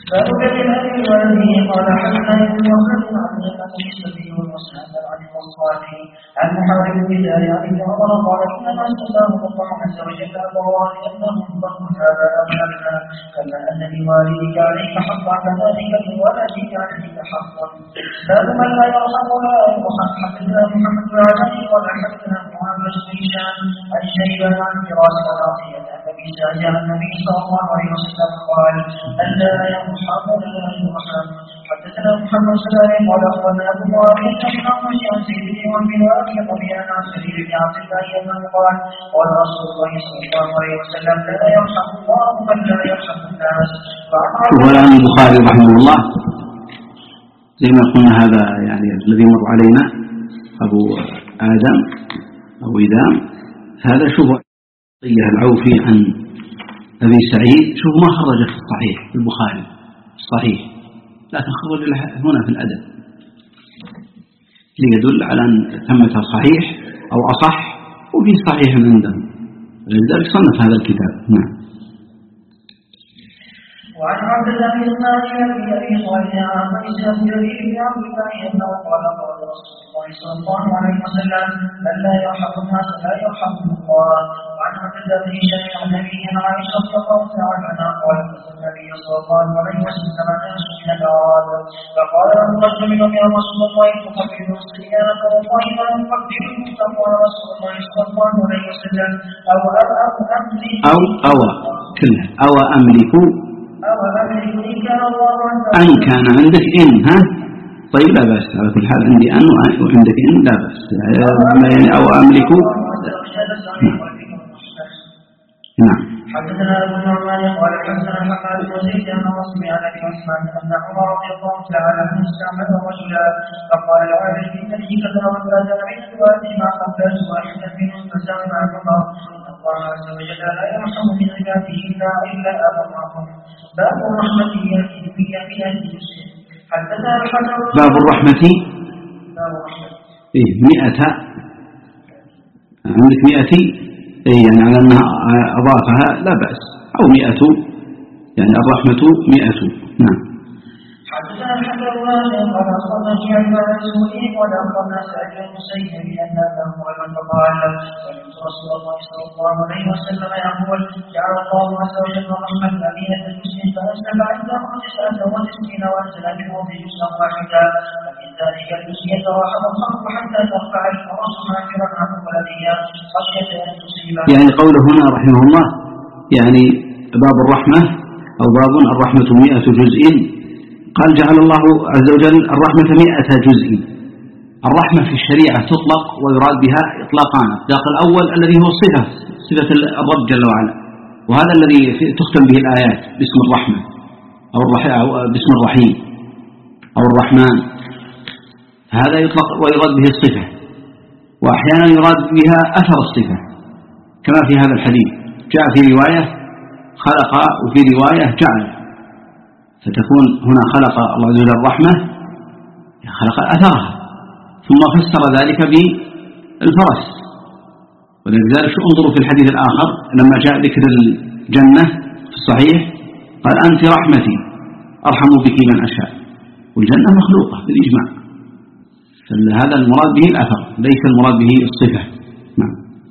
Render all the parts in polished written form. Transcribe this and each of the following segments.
فأكلم أبي وأبي قال حدثنا ابن وهب عن النبي السبي والمسلم عن الوصافي عن محارب البداية عن ابن عمر قال إنما استداه الله عز وجل أبواه لأنهم ضموا هذا أمامنا كما أن لوالدك عليك حقا كذلك لولدك عليك حقا. باب من لا يرحم ولا يرحم. حدثنا محمد بن علي قال حدثنا محمد بن هشام عن شيبان عن فراس والعافية أبي سعيد عن النبي صلى الله عليه وسلم قال من لا يرحم ولا يرحم. حدثنا محمد سلام قال أخبرنا أبو معاوية عن سيد بن واقع طبيعا عن سبيل بن عبد الله أنه قال قال رسول الله صلى الله عليه وسلم لا يرحم الله من لا يرحم الناس. والآن البخاري رحمه الله زي ما قلنا هذا يعني الذي مر علينا أبو آدم أو إدام هذا شوف العوفي عن أبي سعيد شوف ما خرج في الصحيح في البخاري الصحيح لكن خرج هنا في الأدب ليدل على أن ثمة صحيح أو أصح وفي صحيح عندهم لذلك صنف هذا الكتاب. نعم. وعن عبد الله بن اسماعيل بن ابي صالح عن قيس بن ابي بن عبد الله انه قال قال رسول الله صلى الله عليه وسلم من لا يرحم الناس لا يرحمه الله. وعن عبد الله بن هشام عن ابي عائشه رضي الله تعالى عنها قال النبي صلى الله عليه وسلم ناس من الاعراب فقال له رجل منهم يا رسول الله تقبل الصيام والله ما يقبل فقال رسول الله صلى الله عليه وسلم أو أملك أن كان عندك إن ها طيب لا بأس على كل حال عندي أن وعندك إن لا بأس يعني أو أملك. نعم. حدثنا أبو النعمان قال حدثنا حماد بن زيد أنه سمع عن أبي عثمان أن عمر رضي الله تعالى عنه استعمل رجلا فقال العابد إن لي كذا وكذا من الوادي ما قبلت واحدا منهم فزعم عن عمر إن الله عز وجل لا يرحم من عباده إلا أمرهم. باب الرحمة في المسلم. حدثنا الحسن باب الرحمة 100 عندك 100 يعني على أنها أضافها لا بأس أو 100 يعني الرحمة 100. نعم. حدثنا الحسن بن قال أخبرنا شعيب عن الزهري قال أخبرنا سعيد بن المسيب بأن أباه قال سمعت رسول الله صلى الله عليه وسلم يقول جعل الله عز وجل الرحمة أمينة المسلم فأسلم عنده 99 وأنزل منه في جزءا واحدا ومن ذلك الجزء يتراحم الخلق حتى ترفع الفرس حافرا عن ولدها خشية أن تصيبه. يعني قوله هنا رحمه الله يعني باب الرحمة أو باب الرحمة 100 جزء. قال جعل الله عز وجل الرحمة 100 جزء. الرحمة في الشريعة تطلق ويراد بها إطلاقان. الإطلاق الأول الذي هو صفة الرب جل وعلا وهذا الذي تختم به الآيات باسم الرحمة أو باسم الرحيم أو الرحمن هذا يطلق ويراد به الصفة وأحيانا يراد بها أثر الصفة كما في هذا الحديث جاء في رواية خلق وفي رواية جعل فتكون هنا خلق الله عز وجل الرحمة خلق أثرها ثم فسر ذلك بالفرس. ولذلك انظروا في الحديث الآخر لما جاء ذكر الجنة في الصحيح قال أنت رحمتي أرحم بك من أشاء والجنة مخلوقة بالإجماع فهذا المراد به الأثر ليس المراد به الصفة. نعم.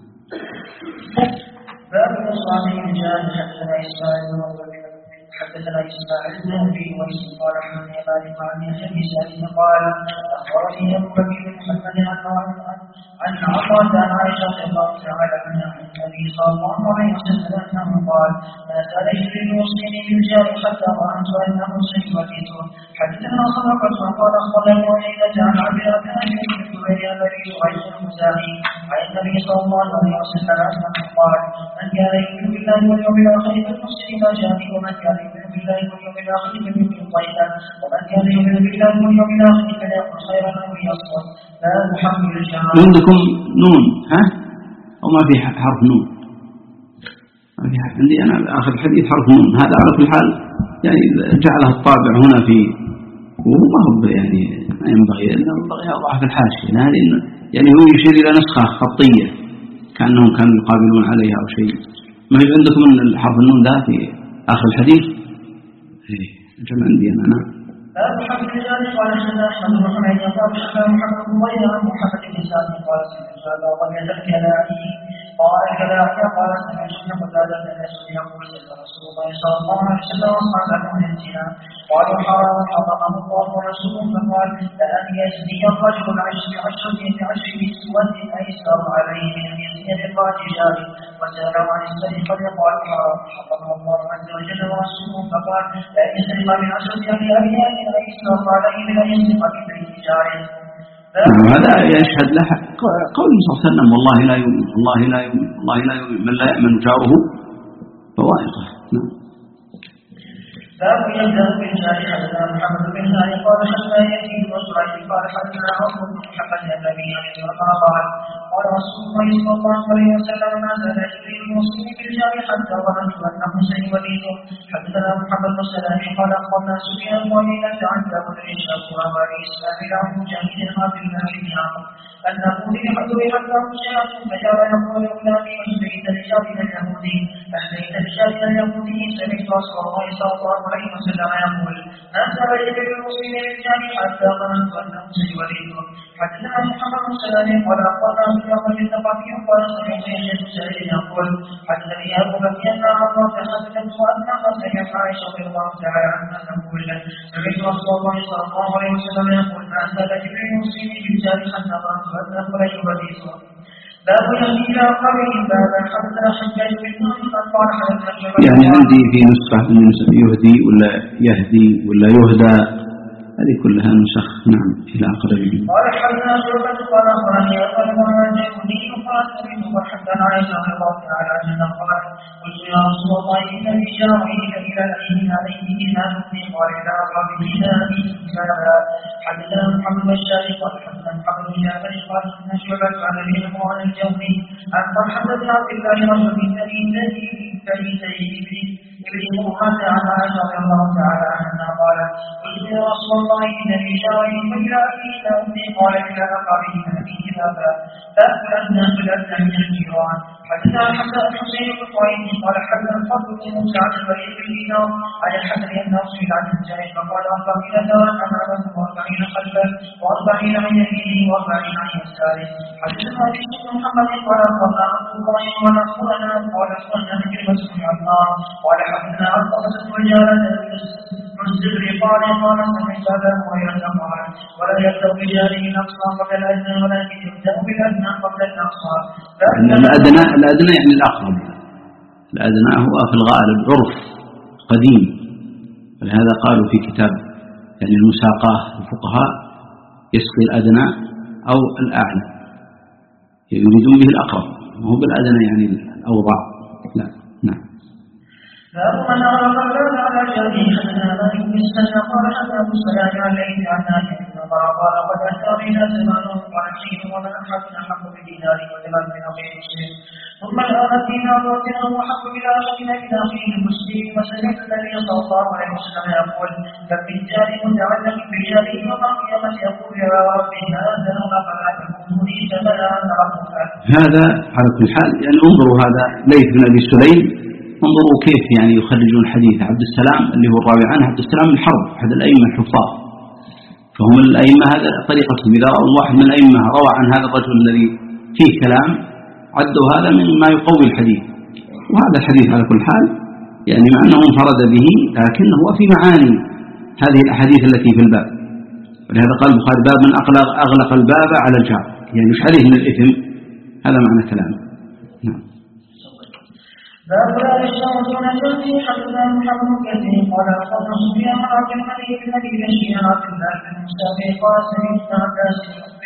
باب الصالحين الجاهل حدثنا إسماعيل حدثنا إسماعيل بن أبي ويس قال حدثني مالك عن أبي سعيد قال أخبرني أبو بكر بن محمد عن عطاء عن عائشة رضي الله تعالى عنها عن النبي صلى الله عليه وسلم أنه قال ما زال يجري المسلم بالجار حتى ظننت أنه سيولده. حدثنا صدقة قال أخبرنا وعيدة عن عبد الرحمن بن الزبير الذي يعيش المزاحي عن النبي صلى الله عليه وسلم أنه قال من كان يؤمن بالله واليوم الآخر فالمسلم جاني ومن كان يؤمن بالله واليوم الآخر فليكن طيبا ومن كان يؤمن بالله واليوم الآخر فليقل خيرا أو ليصمت. لا محمد الجار. عندكم نون ها أو ما في حرف نون؟ ما في حرف عندي أنا آخر الحديث حرف نون هذا على كل حال يعني جعله الطابع هنا في وما هو يعني ما ينبغي أن ينبغي أضع في الحاشية يعني هو يشير إلى نسخة خطية كأنهم كانوا يقابلون عليها أو شيء. ما هي عندكم الحرف النون ذا في آخر الحديث؟ جمع عندي أنا. نعم. لا محمد بن ذلك قال حدثنا احمد بن محمد قال حدثنا محمد بن ضياء عن محمد بن سعد قال سمعت ابا طلحه الكلاعي قال الكلاعي قال سمعت ابن قتاده بن مسعود يقول سمع رسول الله صلى الله عليه وسلم واصحابه من الزنا قالوا حرام حرمه الله ورسوله فقال لان يزني الرجل بعشر نسوة ايسر عليه من ان يزني بالراجل وسالوا عن السرقه قال حرمه الله عز وجل ورسوله فقال لا يسرق من 10 ابيات هذا يشهد له قول صلى الله عليه وسلم والله لا يؤمن والله لا يؤمن والله لا يؤمن من لا يأمن جاره فوائقه. نعم. باب يبدأ بالجار حدثنا محمد بن هاني قال حدثنا يزيد بن سعيد قال حدثنا عمرو بن محمد النبي قال قال رسول الله صلى الله عليه وسلم ما زال جبريل يوصيني بالجار حتى ظننت انه سيولده. حدثنا محمد بن سلام قال اخبرنا سفيان قليلا عن داود بن شاكر وابي اسماعيل عن مجاهد هذا بن عمرو أنه ذبحت بحقه شيئا فجار يقول غلامي أهديت لجارنا اليهودي أهديت لجارنا اليهودي سمعت رسول الله صلى الله عليه وسلم يقول ما زال جبريل يوصيني بالجار حتى ظننت أنه سيولده. حدثنا محمد بن سلام قال أخبرنا سفيان الثقفي قال سمعت يحيى بن سعيد يقول حدثني أبو بكر أن عمرو حدثت أنها سمعت عائشة رضي الله تعالى عنها تقول سمعت رسول الله صلى الله عليه وسلم يقول ما زال جبريل يوصيني بالجار حتى ظننت أنه سيولده. باب يهدي إلى قبره بابا حدثنا حجاج بن منصور قال حدثنا يعني عندي في نسخة يهدي ولا يهدي ولا يهدى هذه كلها نسخ. نعم. إلى آخره. قال حدثنا شعبة قال أخبرني أبي الجهني قال سمعت حدثنا عائشة رضي الله تعالى عنها قال قلت يا رسول الله إن لي جارين إلى أيهما نفسي قال إلى أقربه إلى أبي هذا. حدثنا محمد بن الشافعي قال حدثنا محمد بن جعفر قال حدثنا شعبة عن أبي عمران الجهني عن طلحة بن عبد الله رجل من بني سيد ابن مرة عن عائشة رضي الله تعالى عنها قال قلت يا رسول الله إن لي جارين إلى أبي أمي قال إلى أقربه أبيه هذا فأكلنا فلأتنا من الجيران. حدثنا الحسين بن طويل قال حدثنا الفضل بن موسى عن الوليد بن دينار عن الحسن أنه سئل عن الجارين فقال 40 دارا أمامه و40 خلفه و40 عن يمينه و40 عن يساره. حدثنا بشر بن محمد قال أخبرنا عبد الله قال أخبرنا قال أخبرنا بكلمة بن عمار قال حدثنا أرطبة رجالا الزبر قال سمعت أبا هريرة قال ولا يبدأ بجاره الأقصى قبل الأدنى ولكن يبدأ بالأدنى قبل الأقصى. الأدنى يعني الأقرب. الأدنى هو في الغالب عرف قديم ولهذا قالوا في كتاب يعني المساقاه الفقهاء يسقي الأدنى أو الأعلى يريدون به الأقرب وهو بالأدنى يعني الأوضع. لا. نعم. باب من أعرف الباب على جاره حدثنا مالك بن سنة قال حدثنا أبو السلام عن ليث عن نافع بن عمر قال قد أتى بنا زمان قال شيء ومن أحدنا حق بدينار ودرهم من أخيه مسلم ثم الآن الدينار والدرهم وحق إلى أخينا من أخيه المسلم وسمعت النبي صلى الله عليه وسلم يقول كم من جار متعلق بجاره يوم القيامة يقول يا ربي هذا فلا تكون لي ثمنا ربك. هذا على كل حال يعني انظروا هذا ليث بن أبي سليم انظروا كيف يعني يخرجون حديث عبد السلام اللي هو الراوي عنه عبد السلام بن حرب أحد الأئمة الحفاظ فهم الأئمة هذا طريقتهم إذا رأوا واحد من الأئمة روى عن هذا الرجل الذي فيه كلام عدوا هذا مما يقوي الحديث. وهذا الحديث على كل حال يعني مع أنه انفرد به لكنه هو في معاني هذه الأحاديث التي في الباب. ولهذا قال البخاري باب من أغلق الباب على الجار يعني مش عليه من الإثم. هذا معنى كلامه. نعم. باب لا يشترط نجاتي حدثنا محمد بن كثير قال أخبرنا سفيان عن عبد الملك بن أبي بشير عن عبد الله بن مسافر قال سمعت عباس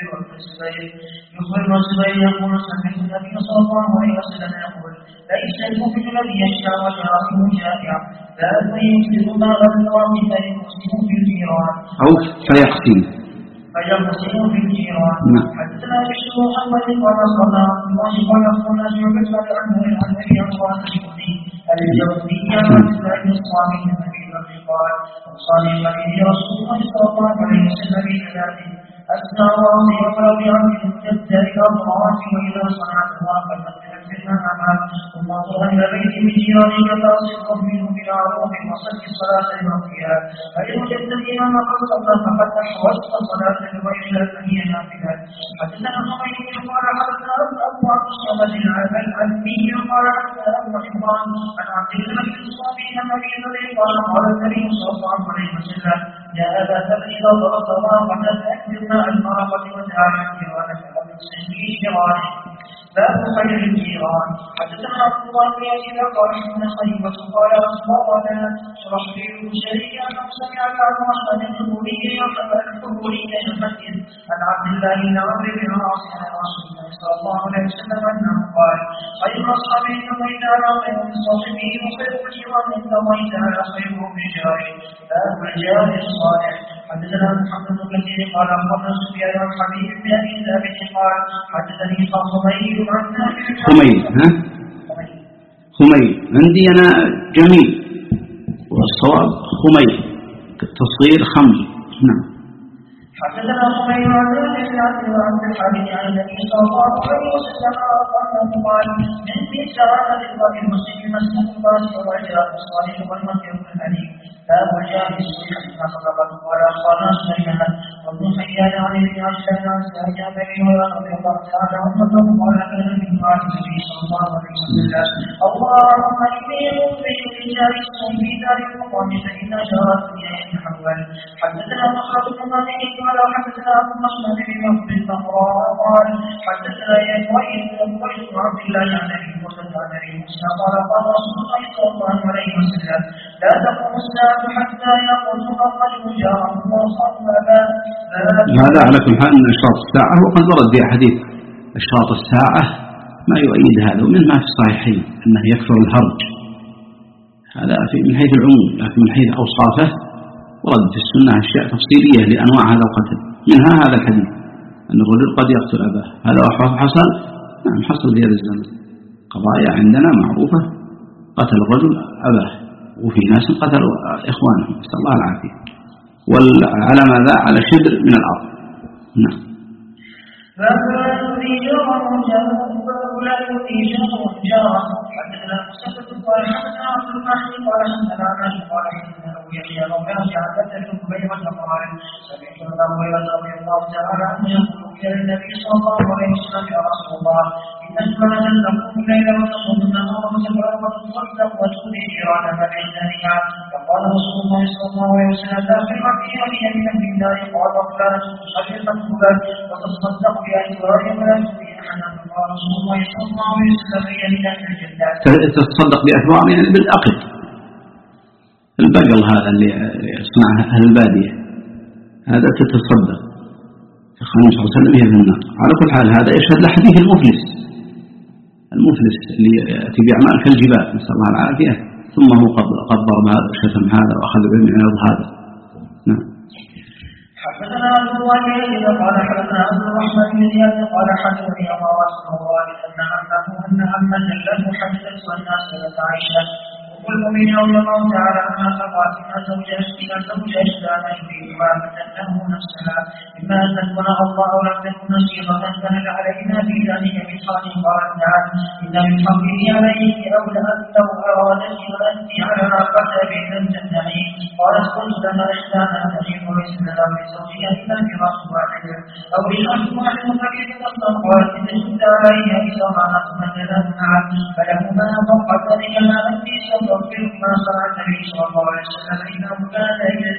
يخبر الزبير يقول سمعت النبي صلى الله عليه وسلم يقول ليس المؤمن الذي يشترى وجاره جائع لا يكذب ما غدر فيقسم في الجيران أو فيقسم في الجيران. حدثنا بشر محمد قال صلى الله قال أخبرنا شعبة عن أبي عمران الجودي الجودي عن عبد الله بن الصامت النبي قال أوصاني النبي رسول الله صلى الله عليه وسلم بثلاث أسنى راسي وقلبي عبد المجدد الأضرات وإذا صنعتها فلنتلك منها ثم ظهر إلى بيت من جيرانك فأصدق منه بمعروف وصل الصلاة لوقتها فإن وجدت الإمام قد صلى فقد أحوزت الصلاة بغيرها فهي نافلة. حدثنا الحميدي قال حدثنا أبو عبد الصمد العلمي قال حدثنا أبو عمران عن عبد الله بن الصامت عن أبي ذر قال قال النبي صلى الله عليه وسلم يا أبا ذر إذا ضربت مرقة فأكثر ماء المرقة ودعا عن جيرانك ومن سنه جيرانك باب خير الجيران. حدثنا عبد الله بن يزيد قال حدثنا خليفة قال أخبرنا شرحبيل بن شريك أنه سمع بعض أحمد الحبوري يحدث عن عبد الله بن عمرو بن العاص عن رسول الله صلى الله عليه وسلم أنه قال خير أصحابه الله تعالى خير من صاحبه وخير الجيران عند الله تعالى خيرهم بجاره باب الجار الصالح. حدثنا محمد بن كثير قال أخبرنا سفيان عن حبيب بن أبي ثابت قال حدثني خميل عن خميل عندي أنا جميل والصواب خميل تصغير خمل. نعم. حدثنا خميل عن عبد الحميد عن النبي صلى الله عليه وسلم قال من سعادة الله المسلم مسلم الباس والرجاء الصالح والمكر الحليم باب الجاه الصالح حدثنا صدقة قال أخبرنا سليمان وابن حيان عن ابن عجلان عن سعيد بن هريرة رضي الله تعالى عنه قال كان من بعد النبي صلى الله عليه وسلم اللهم إني أخرج من جار الصوم في دار المقام فإن جار الدنيا يتحول. حدثنا مخرج بن مالك قال حدثنا أبو مسلم بن وهب الزهراء قال حدثنا يزيد بن عبد الله عن أبي موسى عن أبي موسى قال قال رسول الله صلى الله عليه وسلم لا تقوم الساعة حتى يقول الرجل جاره وصلى. هذا على كل حال من أشراط الساعة وقد ورد في حديث أشراط الساعة ما يؤيد هذا ومن ما في الصحيحين أنه يكثر الهرج هذا من حيث العموم لكن من حيث أوصافه ورد في السنة أشياء تفصيلية لأنواع هذا القتل منها هذا الحديث أن الرجل قد يقتل أباه هذا حصل. نعم حصل في هذا الزمن قضايا عندنا معروفة قتل الرجل أباه وفي ناس قتلوا إخوانهم نسأل الله العافية وعلى ماذا على شبر من الأرض. نعم. فلا يؤذي جاره حدثنا مسدد قال حدثنا عبد المحسن قال حدثنا عاشر قال حدثنا ابو يحيى وكان عبد بن بيوة قال سمعت ابا هريرة رضي الله تعالى عنه يقول كان النبي صلى الله عليه وسلم يا رسول الله ان الجنة تقوم الليل وتصوم النهار وتفرق وتصدق وتؤذي جيرانها بإحسانها فقال رسول الله صلى الله عليه وسلم لا خير في ولي من اهل النار قال فلانة تصلي مكتوبا وتصدق بأسرار ولا تؤذي احدا فقال رسول الله صلى الله عليه وسلم هي من اهل الجنة. تتصدق بأثواب يعني بالأقل البقل هذا اللي يصنعه أهل البادية هذا تتصدق الخميس صلى الله عليه وسلم هي في النار. على كل حال هذا يشهد لحديث المفلس اللي يأتي بأعمال كالجبال نسأل الله العافية ثم هو قد ضرب هذا وشتم هذا وأخذ من عرض هذا. نعم. حدثنا عبد الله بن قال حدثنا عبد الرحمن بن زياد قال حدثني أبو رسول الله أن عمة له حدثت والناس عائشة وكل من رضي الله تعالى عنها فقالت إن زوج أشداد يريد عامة له نفسها إما أن تكون الله أو لم تكن نصيبة فهل علينا في ذلك من حال قال نعم إن من حقه عليك أو لو أرادت وأنت على عقبة لم تمنعي قالت قلت لها إحدانا تحيط ليس لها من زوجها إلا فراش واحد أو لشخص واحد فكيف تصدق قالت إن شد عليها بسرعة مثلا نعم فلهما فوق ذلك ما أنت تغفر ما صنع النبي صلى الله عليه وسلم إنه كان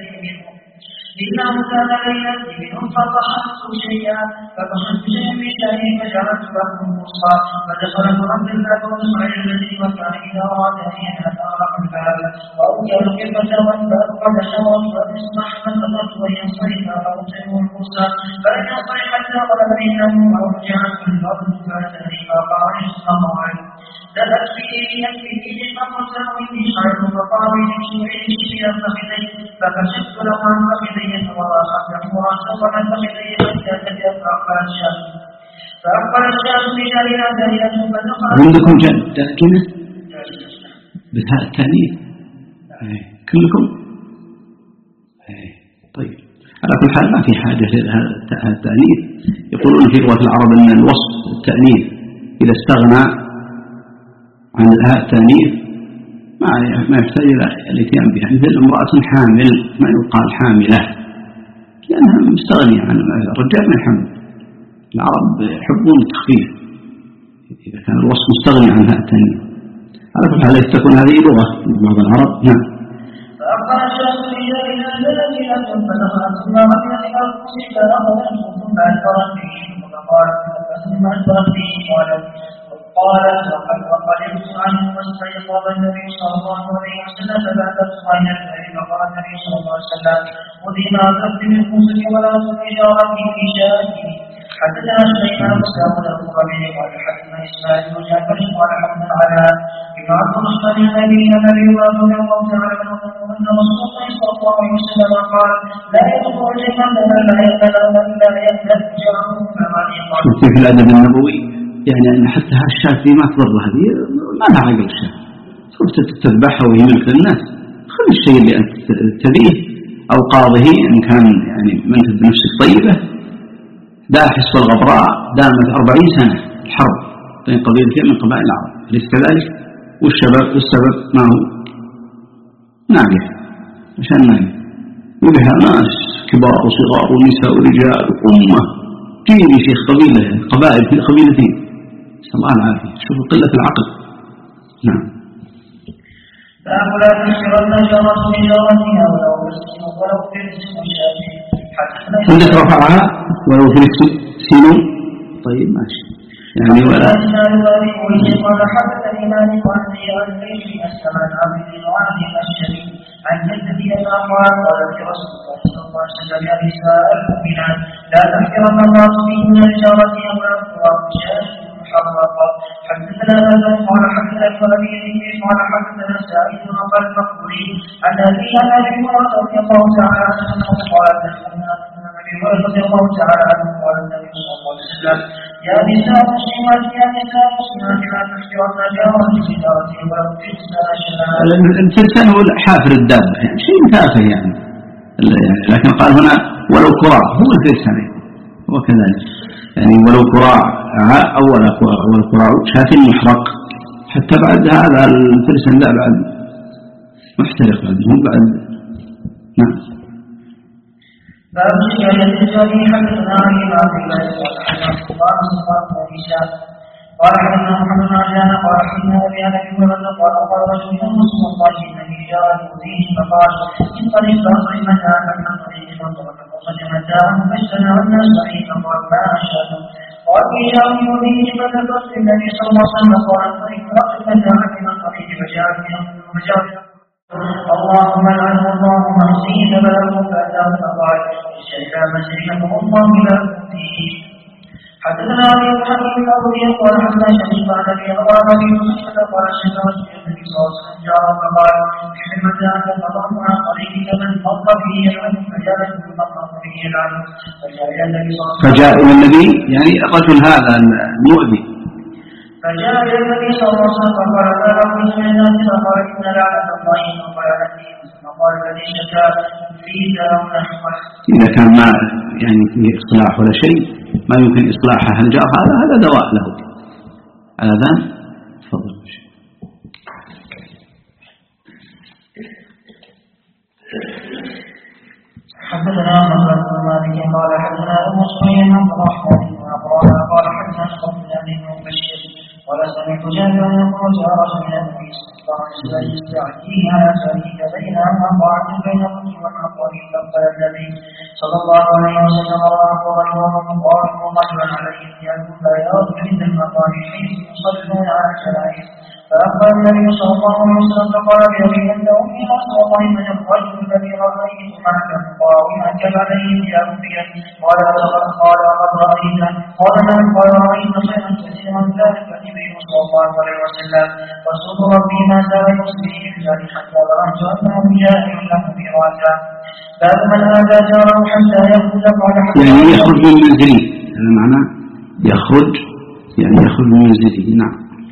ليلتي منهم فضحكت شيئا من شأنه فجعلت له البصرى فدخل فرد الباب وسمع الذي وكان إذا أراد أن يتأرق الباب وأوكل القبة والباب قد شرت وتسمح فنظرت وينصرف فأرسله البصرى فلم ينصرف حتى قال بينه أو رجعت الأرض فأتني فقال الصغار دلت به بنفسه فقلت إني شعرت فقاوي شعري شيئا فخذي فكشفت له عن فخذي فوضعت وراسخت فخذي حتى تجأ فأقبل الشام بدارنا دارية فدخل. عندكم داركنة بهاء التأنيث كلكم طيب على كل حال ما في حاجة لهذا التأنيث. يقولون في لغة العرب أن الوصف التأنيث إذا استغنى عن الهاء التأنيث ما يحتاج إلى الاتيان بها، مثل امرأة حامل ما يقال حاملة لأنها مستغنية عن الرجال من الحمل. العرب يحبون التخفيف إذا كان الوصف مستغني عنها الثانية. على كل حال تكون هذه لغة بعض العرب. نعم. فأقبل الشمس بجاه نازلة فدخلت المرأة الأرض فأخذته ثم أدبرت به ثم أدبرت به قالت وقلبت عنه واستيقظ النبي صلى الله عليه وسلم فبعثت إلى النبي فقال النبي صلى الله عليه وسلم خذي ما أخذت من خبزك ولا تجارتي في شأنه. حدثنا سليمان وسلام الربيع قال حدثنا إسماعيل بن جعفر قال حدثنا على بن عبد الرحمن النبي رضي الله تعالى عنه أن رسول الله صلى الله عليه وسلم قال لا يدخل الجنة من لا يأكل جاره فما يقال. في الأدب النبوي يعني أن حتى هالشاة دي ما تضر، هذه ما لها عقل الشاة، تروح تذبحها وهي ملك للناس. خذ الشيء اللي أنت تبيه أو قاضه إن كان يعني منتج بنفسك طيبة. داحس والغبراء دامت 40 سنة الحرب بين قبيلتين من قبائل العرب، أليس كذلك؟ والسبب ما هو؟ ناقة، عشان ناقة وبها ناس كبار وصغار ونساء ورجال وأمة جيني في قبائل في قبيلتين، نسأل الله العافية. شوف قلة العقل. نعم. فأولا تشربنا جارة بجارتها ولو في الاسم الشافعي. عندك رفعها ولو في السين. طيب ماشي يعني ولا قال حدثني مالك عن ليش السماء عبد الوالد الشريف عن جدتي أخاها قالت رسول الله صلى الله عليه وسلم يا نساء المؤمنات لا تحقرن الله فيهن لجارتها ولا تقرب شاة محرقة. حدثنا هذا قال حدثنا الوليد قال حدثنا سعيد قال المقبولي عن أبي هريرة رضي الله تعالى عنه قال رضي الله تعالى عنه قال النبي صلى الله عليه وسلم يا نساء مسلمات لا تحقرن جارتي بجارتي ولا تفسدن شمال. الفرسان هو حافر الدابة يعني شيء تافه يعني، لكن قال هنا ولو كراع هو الفرسان هو كذلك يعني ولو كراع أو ولا كراع شاة محرق. حتى بعد هذا الفرسان لا بعد محترق بعدهم بعد. نعم. باب شهادة الجريح. حدثنا علي بن عبد الله قال حدثنا محمد بن عجلان قال حدثنا ابي عن ابي هريره قال قال رجل من رسول الله النبي جاء يؤذيه فقال انطلق فاطعم متاعك من طريق فانطلق فاخرج متاعه فاجتمع الناس عليه فقال ما اشهد. قال جاء يؤذيه فذكرت النبي صلى الله عليه وسلم قال انطلق فاخرج متاعك من طريق فجاء اللهم لعنه اللهم احصيه بلغه فاتاه فقال شهد مسيحه الله لا تؤذيه. حدثنا علي بن حكيم الأولي قال حدثنا شريف عن أبي قال أبي مسلمة قال شهدت النبي صلى الله عليه وسلم جاء فقال احمل متاعك فضرب عن طريقك من مر به يلعنه فجاء من مر به يلعنه فجاء إلى النبي صلى الله عليه وسلم فجاء إلى النبي يعني الرجل هذا المؤذي فجاء إلى النبي صلى الله عليه وسلم فقال لا أقول من الناس فقال إن لعنة الله وقال أني فقال الذي شكا فيه أو نحوه. إذا كان ما يعني فيه إصلاح ولا شيء ما يمكن إصلاحه الجار هذا دواء له. الأذان تفضل. حدثنا محمد بن مالك قال حدثنا أبو سفيان عن الرحمن قال حدثنا صلى الله عليه وسلم قال سمعت جابرا يقول جاء رجل من النبي صلى الله عليه وسلم يستعجيه على شريك بينهما طاعة بين الرجل والعقل فقال النبي صلى الله عليه وسلم راه رجلا عليه ثياب بياض عند المقام حيث يصلون على الجنائز. فأخبر النبي صلى الله عليه وسلم فقال بأبي أنت أمي رسول الله من الرجل الذي رأيت معك مقاوما كعليه ثياب بيده. قال قد رأيت قال نعم قال رأيت خيرا كثيرا ذلك النبي صلى الله عليه وسلم رسول ربي ما زال يصلي بالله حتى ظننت أنه جاهل له ميراثا. باب من آذى جاره حتى يخرج قال يعني يخرج من منزله، هذا معناه يخرج يعني يخرج من منزله. نعم.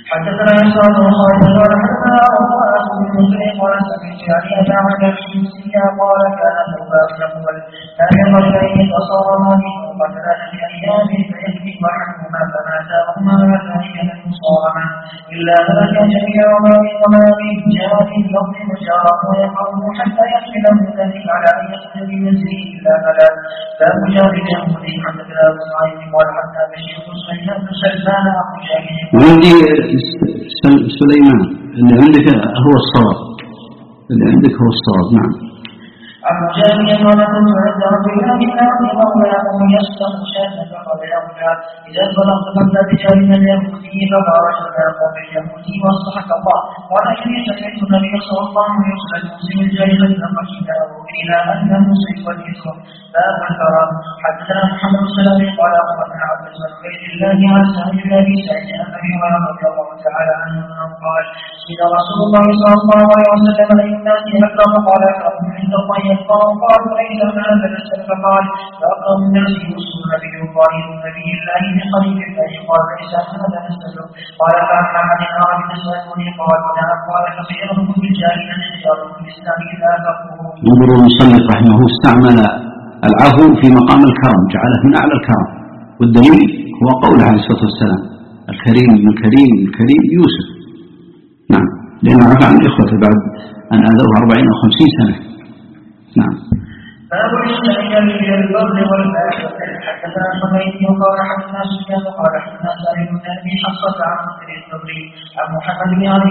حدثنا يسار بن خالد قال حدثنا أبوات بن مسلم قال سمعت علي بن عبد الشمسية قال كان ثوبان يقول كان الرجلين تصارما فقتلان بأيام فيكفي أحدهما فما ساهما ذلك المصارمة إلا ملك جميع وما جاد لفظ مجارة ويقرب حتى يحمله ذلك على أن يخرج بمنزله إلا ملا لا مجارد يهودي حدثنا أبو سعيد قال حتى بشير سلمان أبو جاهل سليمان اللي عندك هو الصواب، اللي عندك هو الصواب. نعم. أبو جاهل قال كنت عند ربي من أرض مولاهم يسلم شاة فقال يولا إذا بلغت قبل رجال من اليهودي فبارك قوم اليهودي واصلحك الله ولكن سمعت النبي صلى الله عليه وسلم مسلم الجاهل فقشده إلى أن المسلم والإثم باب الكرام. حدثنا محمد السلام قال أخبرنا عبد بن الله عن سعيد بن أبي سعيد أن أبي هريرة رضي الله تعالى عنه قال سئل رسول الله صلى الله عليه وسلم أي الناس أكرم قال أكرم عند الله يكرم قال ليس هذا نسأل فقال فأكرم الناس يوسف نبي الله نبي الله بقريب الله قال ليس هذا نسأل قال فأما عن العرب نسألني قال نعم قال فخيرهم بالجاهل خيارهم بالإسلام إذا فقهوا. انظروا المصنف رحمه استعمل العفو في مقام الكرم، جعله من أعلى الكرم، والدليل هو قوله عليه الصلاة والسلام الكريم من كريم الكريم يوسف. نعم، لأنه عفى عن إخوته بعد أن آذوه 40 أو 50 سنة. نعم. باب الشهيد للبر والباحث. حدثنا حميد قال حدثنا سفيان قال حدثنا سالم بن ابي حفصه عن مسلم الزهري عن محمد بن علي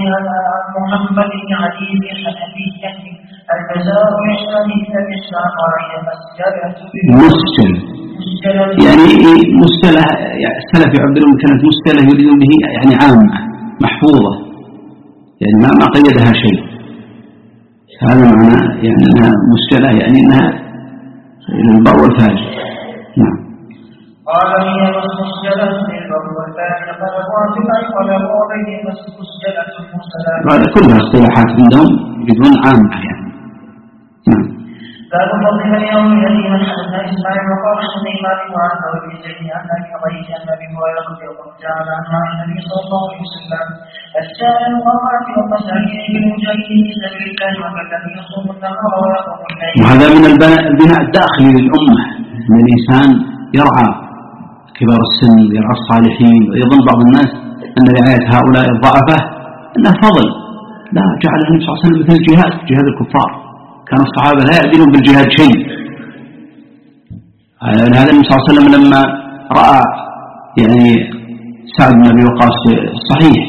بن حنفيه الجزاء يشتري من الاسلام قال هي مسجله يعني مسجله، السلف يعبرون كانت مسجله يريدون به يعني عامه محفوظه، يعني ما قيدها شيء. هذا معنى يعني أنها مسجلة، يعني أنها للبر والفاجر. نعم. قال هي مسجلة للبر والفاجر قال وبين مسجلة المرسلات. هذا كلها اصطلاحات عندهم بدون عامة يعني. نعم. باب فضل من يوم الذين حدثنا إسماعيل وقال سليمان وعن أبي زيد عن أبي قيس عن أبي هريرة رضي الله تعالى عنه عن النبي صلى الله عليه وسلم السائل والمرأة والمساكين بالمجاهدين في سبيل الله وكالذي يصوم النهار ويقوم الليل. وهذا من البناء الداخلي للأمة، أن الإنسان يرعى كبار السن يرعى الصالحين، ويظن بعض الناس أن رعاية هؤلاء الضعفاء أنها فضل. لا، جعل النبي صلى الله عليه وسلم مثل جهاد الكفار، كان الصحابة لا يعدلون بالجهاد شيء. هذا النبي صلى الله عليه وسلم لما رأى يعني سعد بن أبي وقاص الصحيح،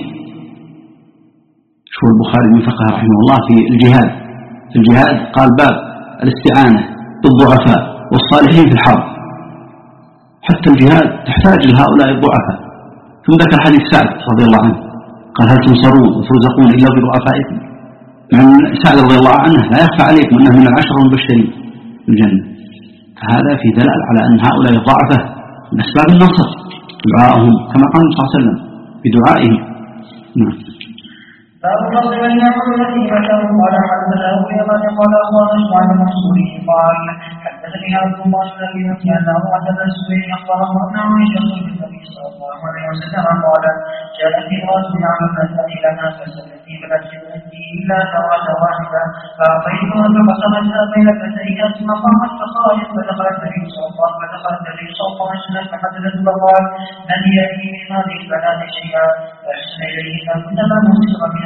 شو البخاري من فقه رحمه الله في الجهاد قال باب الاستعانة بالضعفاء والصالحين في الحرب، حتى الجهاد تحتاج لهؤلاء الضعفاء. ثم ذكر حديث سعد رضي الله عنه قال هل تنصرون وترزقون إلا بضعفائكم، مع أن سعد رضي الله عنه لا يخفى عليكم أنه من العشر المبشرين بالجنة. فهذا في دلالة على أن هؤلاء الضعفاء من أسباب النصر دعائهم كما قال صلى الله عليه وسلم بدعائهم. نعم. باب فضل من يعمل يتيمته قال حدثنا ابو اليمان قال اخبرنا عن المنصوري قال حدثني عبد الله بن ابي بكر انه حدث الزبير اخبره ان عائشه بنت النبي صلى الله عليه وسلم قال جاءت امراه عملت لنا فسالتني فلم تجدني الا ثروه واحده فاعطيتها فقسمتها بين فتيها ثم قامت فخرجت فدخل النبي صلى الله عليه وسلم فحدثت فقال من ياتي من هذه البنات شيئا فاحسن اليه فكنما مسلم من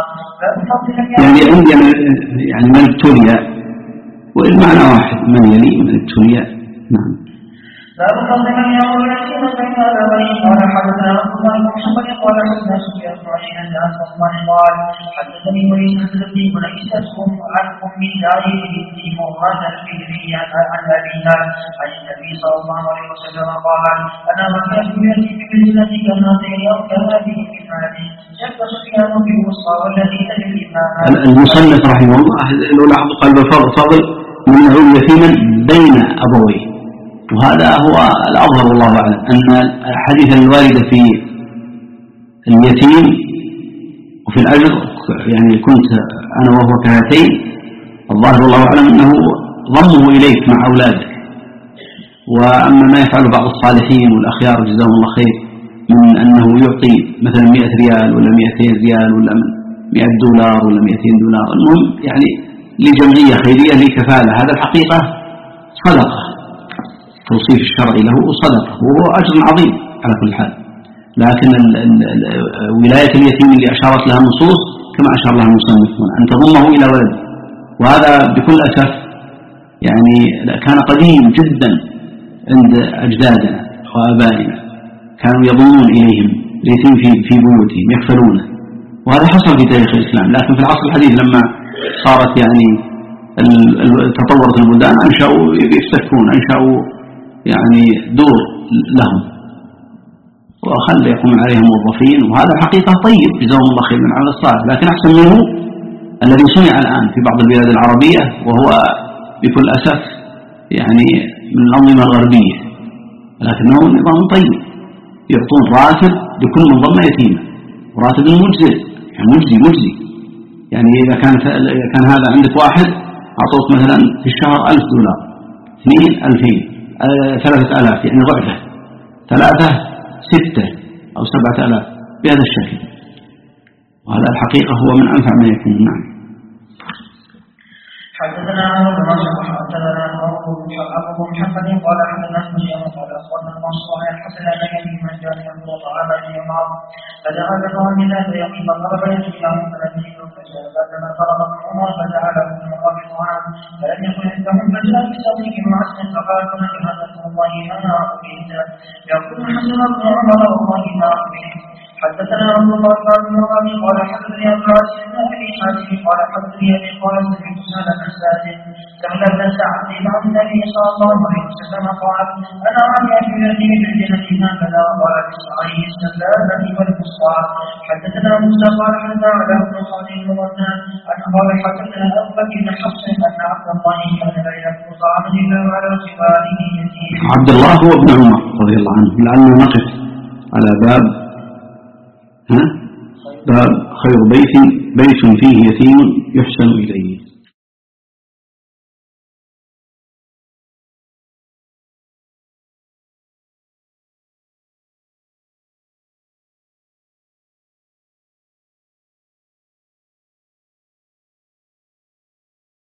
يعني من ابتلي، والمعنى واحد من يلي من ابتلي. نعم. باب فضل من يعمل يتيما بين ابويه قال حدثنا عبد الله بن محمد قال حدثنا سفيان بن عيينة عن صفوان قال حدثني وليد الذي وليستهم عن ام داعي بنت مرة الفهرية عن ابيها عن النبي صلى الله عليه وسلم قال انا وكان ياتي بمثلتي كهاتين او كهذه من هذه شك سفيان في الوسطى والذي تلي الامام. المصنف رحمه الله لاحظ قلب فضل من يعول يتيما بين ابويه، وهذا هو الأظهر والله أعلم، أن الحديث الواردة في اليتيم وفي الأجر يعني كنت أنا وهو كهاتين، الظاهر والله أعلم أنه ضمه إليك مع أولادك. وأما ما يفعل بعض الصالحين والأخيار جزاهم الله خير من أنه يعطي مثلا 100 ريال ولا 200 ريال ولا 100 دولار ولا 200 دولار، المهم يعني لجمعية خيرية لكفالة، هذا الحقيقة صدقة، توصيف الشرعي له صدقة وهو أجر عظيم على كل حال. لكن ولاية اليتيم اللي أشارت لها النصوص كما أشار لها المصنفون أن تضمه إلى ولد، وهذا بكل أسف يعني كان قديم جدا عند أجدادنا وآبائنا، كانوا يضمون إليهم اليتيم في بيوتهم يكفلونه، وهذا حصل في تاريخ الإسلام. لكن في العصر الحديث لما صارت يعني تطورت البلدان أنشأوا يستكفون، أنشأوا يعني دور لهم وخلى يقوم عليهم موظفين، وهذا الحقيقة طيب جزاهم الله خير من عمل الصالح، لكن أحسن منه الذي صنع الآن في بعض البلاد العربية، وهو بكل أسف يعني من الأنظمة الغربية، لكنه نظام طيب، يعطون راتب لكل منظمة يتيمة، وراتب مجزي يعني مجزي يعني إذا كان هذا عندك واحد أعطوك مثلا في الشهر $1000، 2 2000 3000 يعني ضعفه، 3 6 أو 7000 بهذا الشكل، وهذا الحقيقة هو من أنفع ما يكون. نعم. حدثنا عمرو بن نصر حدثنا أبو محمد قال حدثنا سفيان قال أخبرنا المنصور عن الحسن بن أبي من يقول طعاما اليمام فدعا بطعام ذات يوم فضرب يده فلم يجد فجاء بعدما فرغ من عمر فدعا له بمقام طعام فلم يكن عندهم فجاء بسويق معسل فقال لك هذا والله ما نعرف به يقول حسن بن عمر والله ما نعرف به. حدثنا عبد الله بن مقام قال حدثني أبو العاصم بن أبي حاتم قال حدثني أبي قال سمعت سهل بن سعد عن النبي صلى الله عليه وسلم قال أنا علي في الذي بالجنة هكذا قال في الصحيح السلامة والبصار. حدثنا موسى قال حدثنا على بن خالد ومرنان أن قال حدثنا أبو بكر بن حفص أن عبد الله كان لا يأكل طعاما إلا على صغاره يتيم. عبد الله هو ابن عمر رضي الله عنه. لعلنا نقف على باب خير بيت فيه يتيم يحسن إليه.